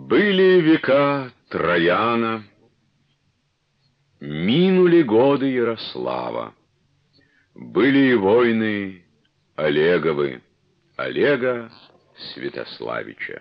Были века Трояна, минули годы Ярослава, были и войны Олеговы, Олега Святославича.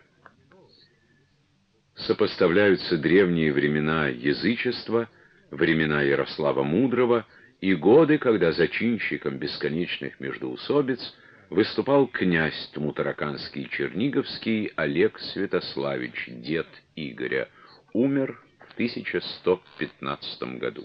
Сопоставляются древние времена язычества, времена Ярослава Мудрого и годы, когда зачинщиком бесконечных междоусобиц выступал князь Тмутараканский Черниговский Олег Святославич, дед Игоря, умер в 1115 году.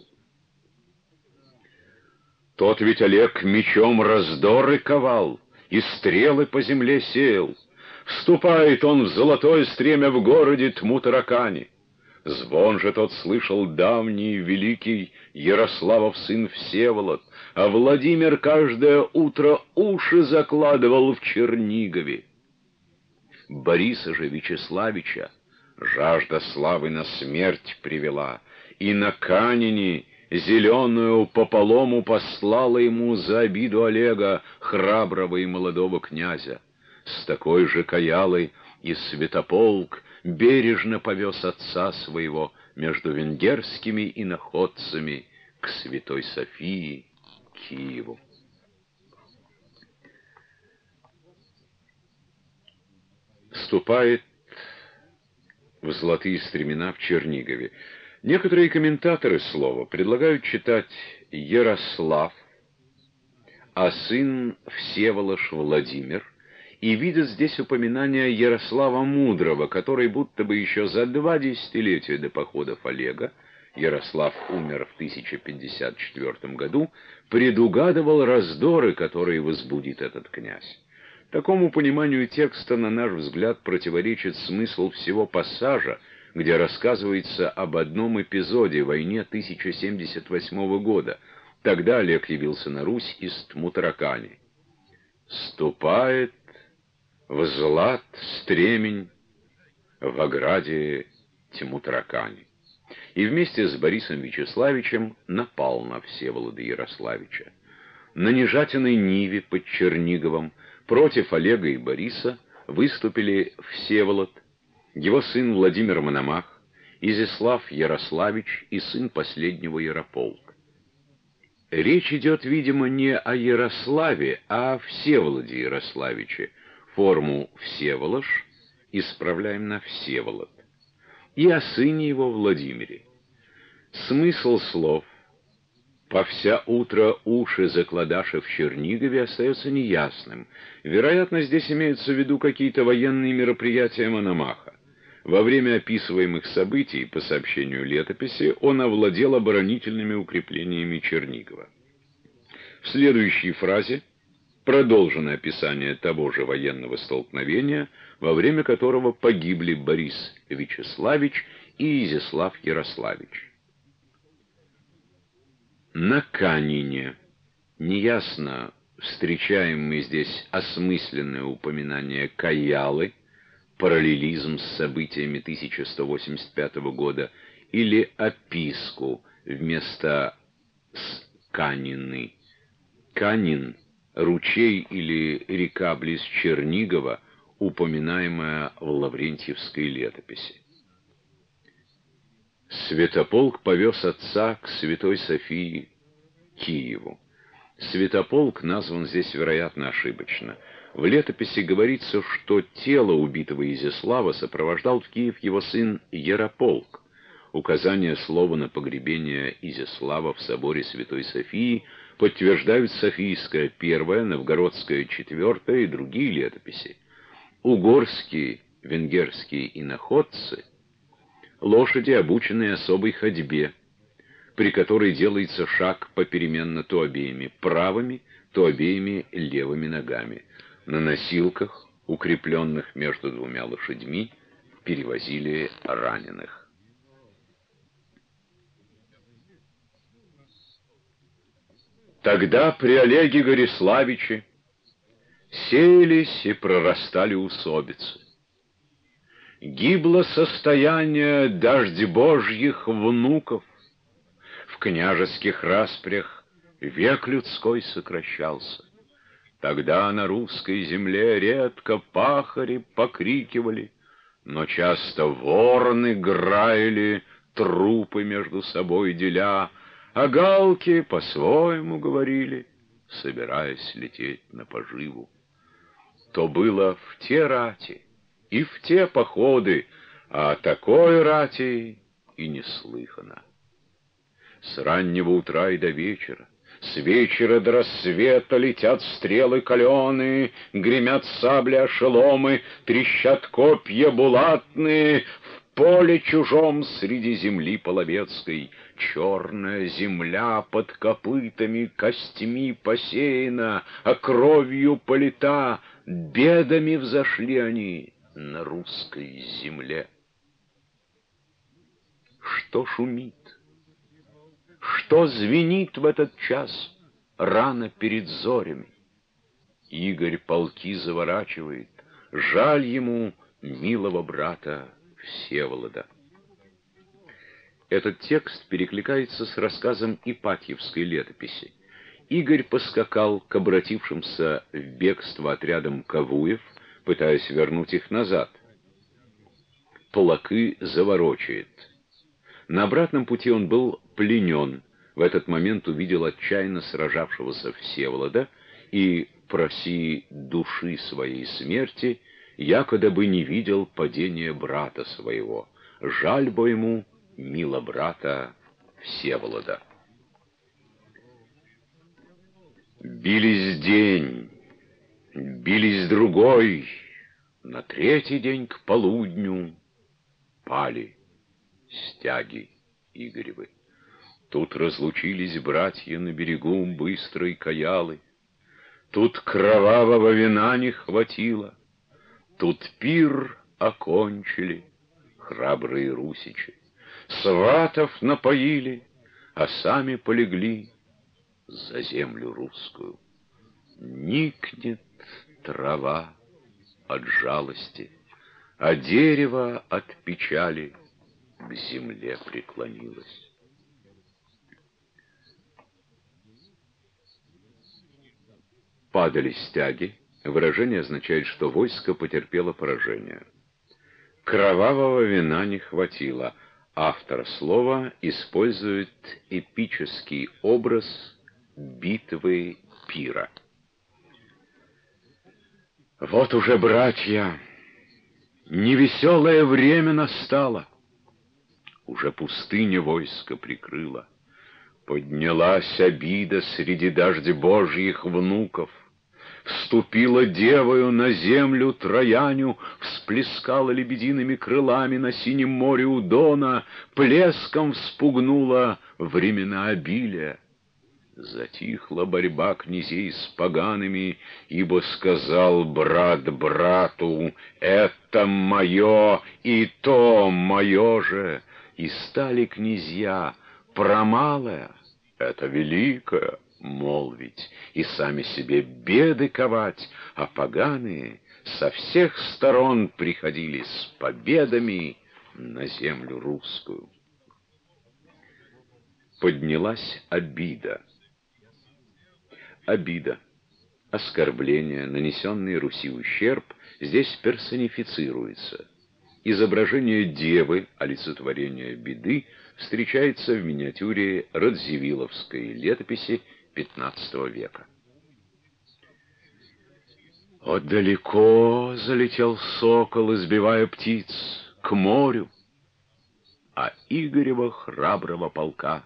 Тот ведь Олег мечом раздоры ковал и стрелы по земле сеял. Вступает он в золотое стремя в городе Тмутаракане. Звон же тот слышал давний, великий Ярославов сын Всеволод, а Владимир каждое утро уши закладывал в Чернигове. Бориса же Вячеславича жажда славы на смерть привела, и на Канине зеленую пополому послала ему за обиду Олега, храброго и молодого князя. С такой же каялой и Святополк бережно повез отца своего между венгерскими иноходцами к Святой Софии, Киеву. Вступает в золотые стремена в Чернигове. Некоторые комментаторы слова предлагают читать Ярослав, а сын Всеволож Владимир, и видят здесь упоминание Ярослава Мудрого, который будто бы еще за 2 десятилетия до походов Олега, Ярослав умер в 1054 году, предугадывал раздоры, которые возбудит этот князь. Такому пониманию текста, на наш взгляд, противоречит смысл всего пассажа, где рассказывается об одном эпизоде, войне 1078 года. Тогда Олег явился на Русь из Тмутаракани. «Ступает в злат стремень в ограде Тмутаракани», и вместе с Борисом Вячеславичем напал на Всеволода Ярославича. На Нежатиной Ниве под Черниговом против Олега и Бориса выступили Всеволод, его сын Владимир Мономах, Изяслав Ярославич и сын последнего Ярополк. Речь идет, видимо, не о Ярославе, а о Всеволоде Ярославиче. Форму «Всеволож» исправляем на «Всеволод», и о сыне его Владимире. Смысл слов «по вся утро уши закладаши в Чернигове» остается неясным. Вероятно, здесь имеются в виду какие-то военные мероприятия Мономаха. Во время описываемых событий, по сообщению летописи, он овладел оборонительными укреплениями Чернигова. В следующей фразе продолжено описание того же военного столкновения, во время которого погибли Борис Вячеславич и Изяслав Ярославич. На Канине неясно, встречаем мы здесь осмысленное упоминание Каялы, параллелизм с событиями 1185 года, или описку вместо Канины. Канин — ручей или река близ Чернигова, упоминаемая в Лаврентьевской летописи. Святополк повез отца к Святой Софии, Киеву. Святополк назван здесь, вероятно, ошибочно. В летописи говорится, что тело убитого Изяслава сопровождал в Киев его сын Ярополк. Указание слова на погребение Изяслава в соборе Святой Софии подтверждают Софийская I, Новгородская IV и другие летописи. Угорские, венгерские иноходцы — лошади, обученные особой ходьбе, при которой делается шаг попеременно то обеими правыми, то обеими левыми ногами. На носилках, укрепленных между 2 лошадьми, перевозили раненых. Тогда при Олеге Гориславиче сеялись и прорастали усобицы. Гибло состояние дождь Божьих внуков, в княжеских распрях век людской сокращался. Тогда на русской земле редко пахари покрикивали: Но часто вороны граяли, трупы между собой деля, а галки по-своему говорили, собираясь лететь на поживу. То было в те рати и в те походы, а такой рати и не слыхано. С раннего утра и до вечера, с вечера до рассвета летят стрелы каленые, гремят сабли ошеломы, трещат копья булатные, в поле чужом среди земли половецкой. Черная земля под копытами костьми посеяна, а кровью полита, бедами взошли они на русской земле. Что шумит? Что звенит в этот час рано перед зорями? Игорь полки заворачивает, жаль ему милого брата Всеволода. Этот текст перекликается с рассказом Ипатьевской летописи. Игорь поскакал к обратившимся в бегство отрядам Кавуев, пытаясь вернуть их назад. Полки заворочает. На обратном пути он был пленен. В этот момент увидел отчаянно сражавшегося Всеволода и, проси души своей смерти, якобы бы не видел падения брата своего. Жаль бы ему мило брата Всеволода. Бились день, бились другой, на третий день к полудню пали стяги Игоревы. Тут разлучились братья на берегу быстрой Каялы. Тут кровавого вина не хватило. Тут пир окончили храбрые русичи. Сватов напоили, а сами полегли за землю русскую. Никнет трава от жалости, а дерево от печали к земле преклонилось. Падали стяги. Выражение означает, что войско потерпело поражение. Кровавого вина не хватило. Автор слова использует эпический образ битвы пира. Вот уже, братья, невеселое время настало. Уже пустыня войско прикрыла. Поднялась обида среди дождь Божьих внуков. Вступила девою на землю Трояню, всплескала лебедиными крылами на синем море у Дона, плеском вспугнула времена обилия. Затихла борьба князей с погаными, ибо сказал брат брату: «Это мое, и то мое же». И стали князья про малое, это великое, молвить, и сами себе беды ковать, а поганые со всех сторон приходили с победами на землю русскую. Поднялась обида. Обида, оскорбление, нанесенный Руси ущерб, здесь персонифицируется. Изображение девы, олицетворение беды, встречается в миниатюре Радзивилловской летописи XV века. Вот далеко залетел сокол, избивая птиц, к морю, а Игорева храброго полка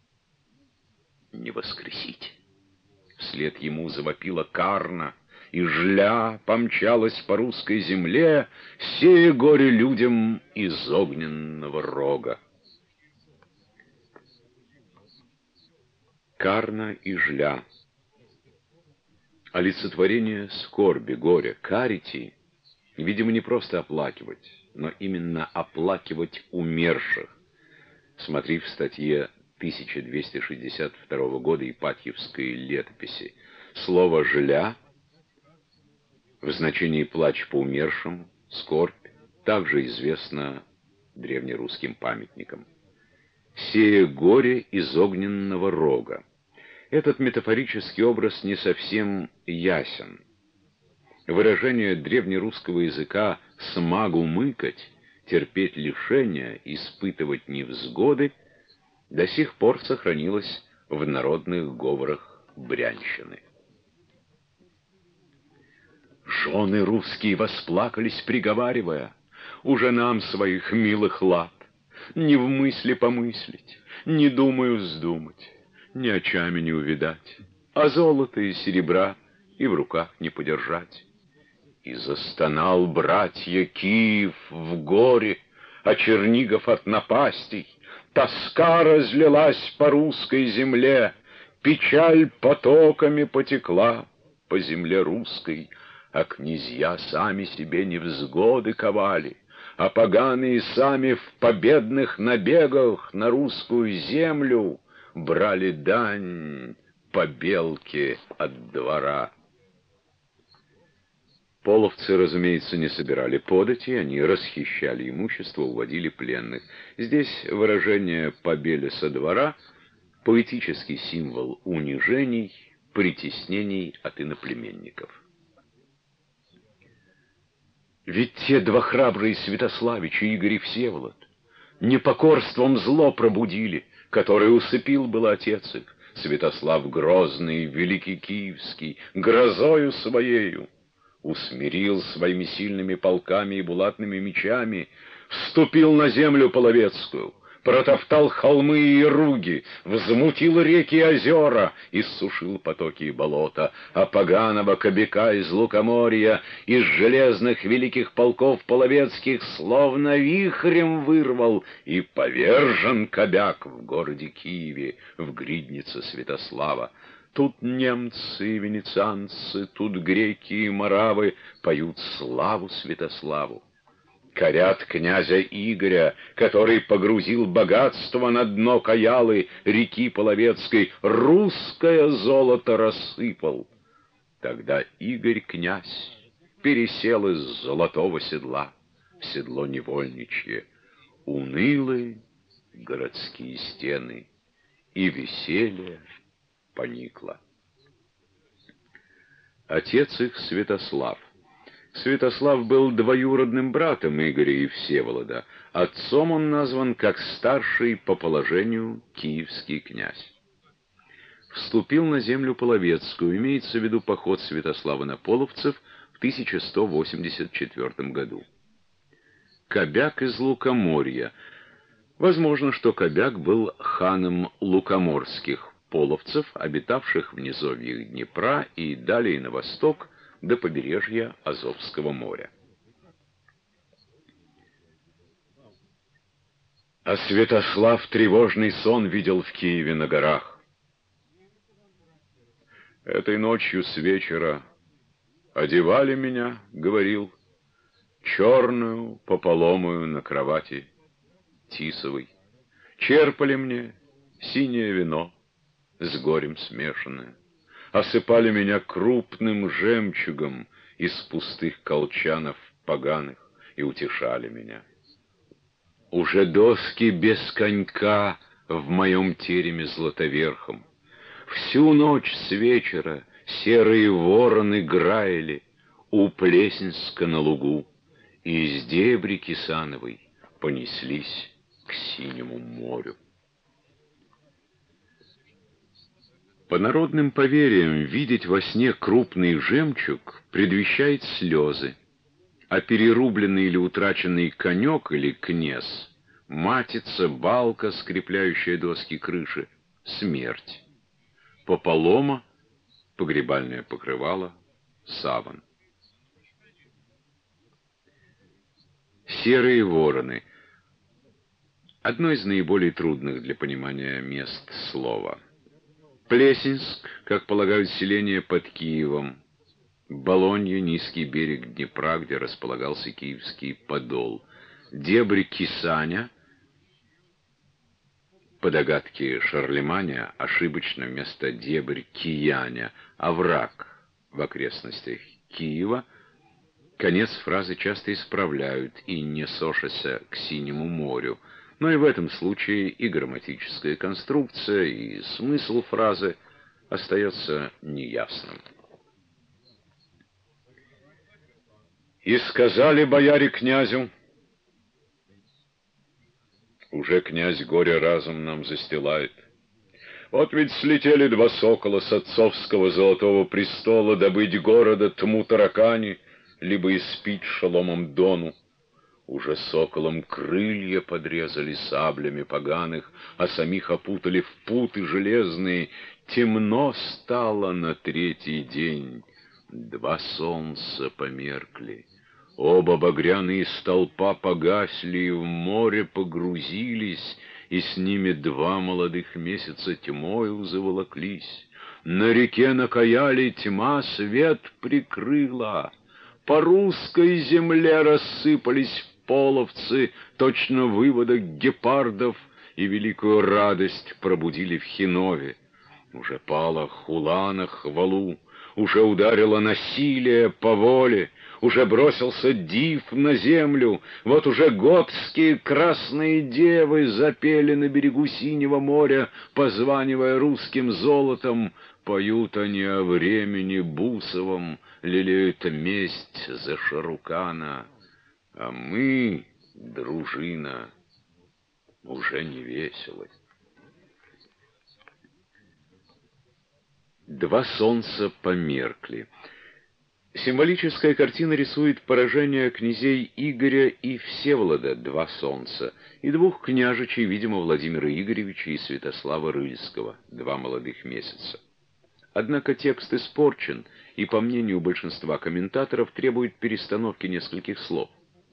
не воскресить. Вслед ему завопила Карна, и жля помчалась по русской земле, сея горе людям из огненного рога. Карна и жля — олицетворение скорби, горя. Карити, видимо, не просто оплакивать, но именно оплакивать умерших. Смотри в статье 1262 года Ипатьевской летописи. Слово «жля» в значении «плач по умершим», «скорбь» также известно древнерусским памятникам. «Сея горе из огненного рога». Этот метафорический образ не совсем ясен. выражение древнерусского языка «смагу мыкать», терпеть лишения, испытывать невзгоды, до сих пор сохранилось в народных говорах Брянщины. Жены русские восплакались, приговаривая: «Уже нам своих милых лап ни в мысли помыслить, не думаю вздумать, ни очами не увидать, а золота и серебра и в руках не подержать». И застонал, братья, Киев в горе, а Чернигов от напастей. Тоска разлилась по русской земле, печаль потоками потекла по земле русской, а князья сами себе невзгоды ковали, а поганые сами в победных набегах на русскую землю брали дань побелке от двора. Половцы, разумеется, не собирали подати, они расхищали имущество, уводили пленных. Здесь выражение «побеле со двора» — поэтический символ унижений, притеснений от иноплеменников. Ведь те два храбрые Святославичи, Игорь и Всеволод, непокорством зло пробудили, которое усыпил был отец их, Святослав Грозный, великий Киевский, грозою своею, усмирил своими сильными полками и булатными мечами, вступил на землю половецкую, протоптал холмы и руги, взмутил реки и озера, иссушил потоки и болота, а поганого кобяка из лукоморья, из железных великих полков половецких словно вихрем вырвал, и повержен кобяк в городе Киеве, в гриднице Святослава. Тут немцы и венецианцы, тут греки и моравы поют славу Святославу. Корят князя Игоря, который погрузил богатство на дно Каялы, реки Половецкой, русское золото рассыпал. Тогда Игорь князь пересел из золотого седла в седло невольничье, унылые городские стены, и веселье поникло. Отец их Святослав. Святослав был двоюродным братом Игоря и Всеволода. Отцом он назван как старший по положению киевский князь. Вступил на землю половецкую, имеется в виду поход Святослава на половцев в 1184 году. Кобяк из Лукоморья. Возможно, что Кобяк был ханом лукоморских половцев, обитавших в низовьях Днепра и далее на восток, до побережья Азовского моря. А Святослав тревожный сон видел в Киеве на горах. «Этой ночью с вечера одевали меня, — говорил, — черную пополомую на кровати тисовой, черпали мне синее вино с горем смешанное, осыпали меня крупным жемчугом из пустых колчанов поганых и утешали меня. Уже доски без конька в моем тереме златоверхом. Всю ночь с вечера серые вороны граяли у Плесенска на лугу, и из дебри Кисановой понеслись к синему морю». По народным поверьям, видеть во сне крупный жемчуг предвещает слезы, а перерубленный или утраченный конек или кнес, матица, балка, скрепляющая доски крыши — смерть. Пополома — погребальное покрывало, саван. Серые вороны — одно из наиболее трудных для понимания мест слова. Плесенск, как полагают, селение под Киевом. Болонья — низкий берег Днепра, где располагался Киевский подол. Дебри Кисаня, по догадке Шарлеманя, ошибочно вместо дебрь Кияня, овраг в окрестностях Киева. Конец фразы часто исправляют и не сошася к синему морю. Но и в этом случае и грамматическая конструкция, и смысл фразы остается неясным. И сказали бояре князю, уже князь горе разум нам застилает. Вот ведь слетели два сокола с отцовского золотого престола добыть города тму таракани, либо испить шеломом Дону. Уже соколом крылья подрезали саблями поганых, а самих опутали в путы железные. Темно стало на третий день, два солнца померкли. Оба багряные столпа погасли и в море погрузились, и с ними два молодых месяца тьмою заволоклись. На реке накаяли тьма свет прикрыла, по русской земле рассыпались половцы, точно выводок гепардов, и великую радость пробудили в Хинове. Уже пала хула на хвалу, уже ударило насилие по воле, уже бросился див на землю, вот уже готские красные девы запели на берегу синего моря, позванивая русским золотом, поют они о времени Бусовом, лелеют месть за Шарукана. А мы, дружина, уже не весело. Два солнца померкли. Символическая картина рисует поражение князей Игоря и Всеволода, два солнца, и двух княжичей, видимо, Владимира Игоревича и Святослава Рыльского, два молодых месяца. Однако текст испорчен и, по мнению большинства комментаторов, требует перестановки нескольких слов.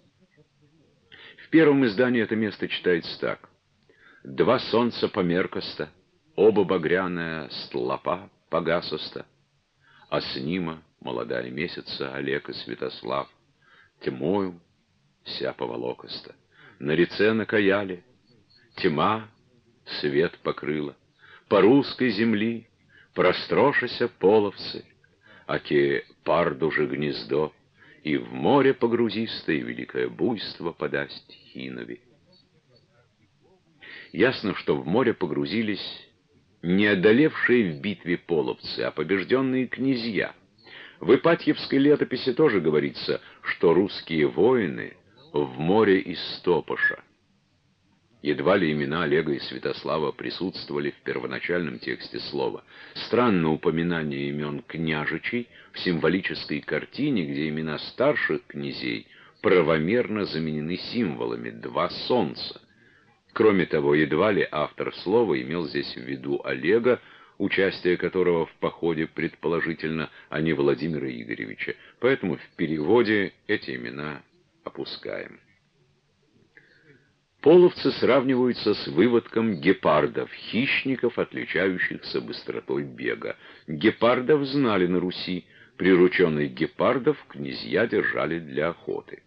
В первом издании это место читается так: «Два солнца померкоста, оба багряная стлопа погасоста, а с нима молодая месяца Олег и Святослав, тьмою вся поволокоста. На реце накаяли, тьма свет покрыла, по русской земли прострошися половцы, аки парду же гнездо, и в море погрузистое великое буйство подасть Хинове». Ясно, что в море погрузились не одолевшие в битве половцы, а побежденные князья. В Ипатьевской летописи тоже говорится, что русские воины в море истопоша. Едва ли имена Олега и Святослава присутствовали в первоначальном тексте слова. Странно упоминание имен княжичей в символической картине, где имена старших князей правомерно заменены символами «два солнца». Кроме того, едва ли автор слова имел здесь в виду Олега, участие которого в походе предположительно, а не Владимира Игоревича, поэтому в переводе эти имена опускаем. Половцы сравниваются с выводком гепардов, хищников, отличающихся быстротой бега. Гепардов знали на Руси, прирученных гепардов князья держали для охоты.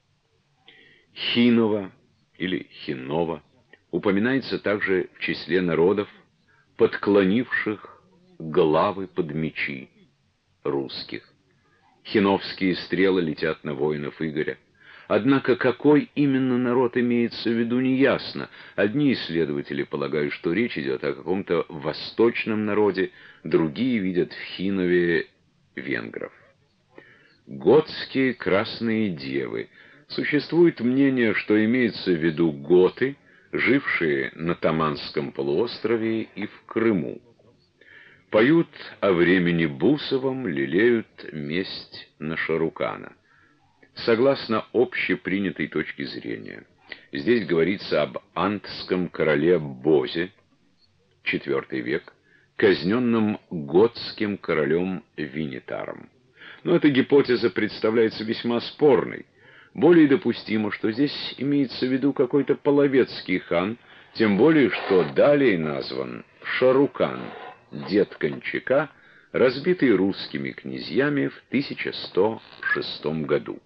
Хинова или Хинова упоминается также в числе народов, подклонивших главы под мечи русских. Хиновские стрелы летят на воинов Игоря. Однако какой именно народ имеется в виду, неясно. Одни исследователи полагают, что речь идет о каком-то восточном народе, другие видят в Хинове венгров. Готские красные девы. Существует мнение, что имеется в виду готы, жившие на Таманском полуострове и в Крыму. Поют о времени Бусовом, лелеют месть на Шарукана. Согласно общепринятой точке зрения, здесь говорится об антском короле Бозе, IV век, казненном готским королем Винитаром. Но эта гипотеза представляется весьма спорной. Более допустимо, что здесь имеется в виду какой-то половецкий хан, тем более, что далее назван Шарукан, дед Кончака, разбитый русскими князьями в 1106 году.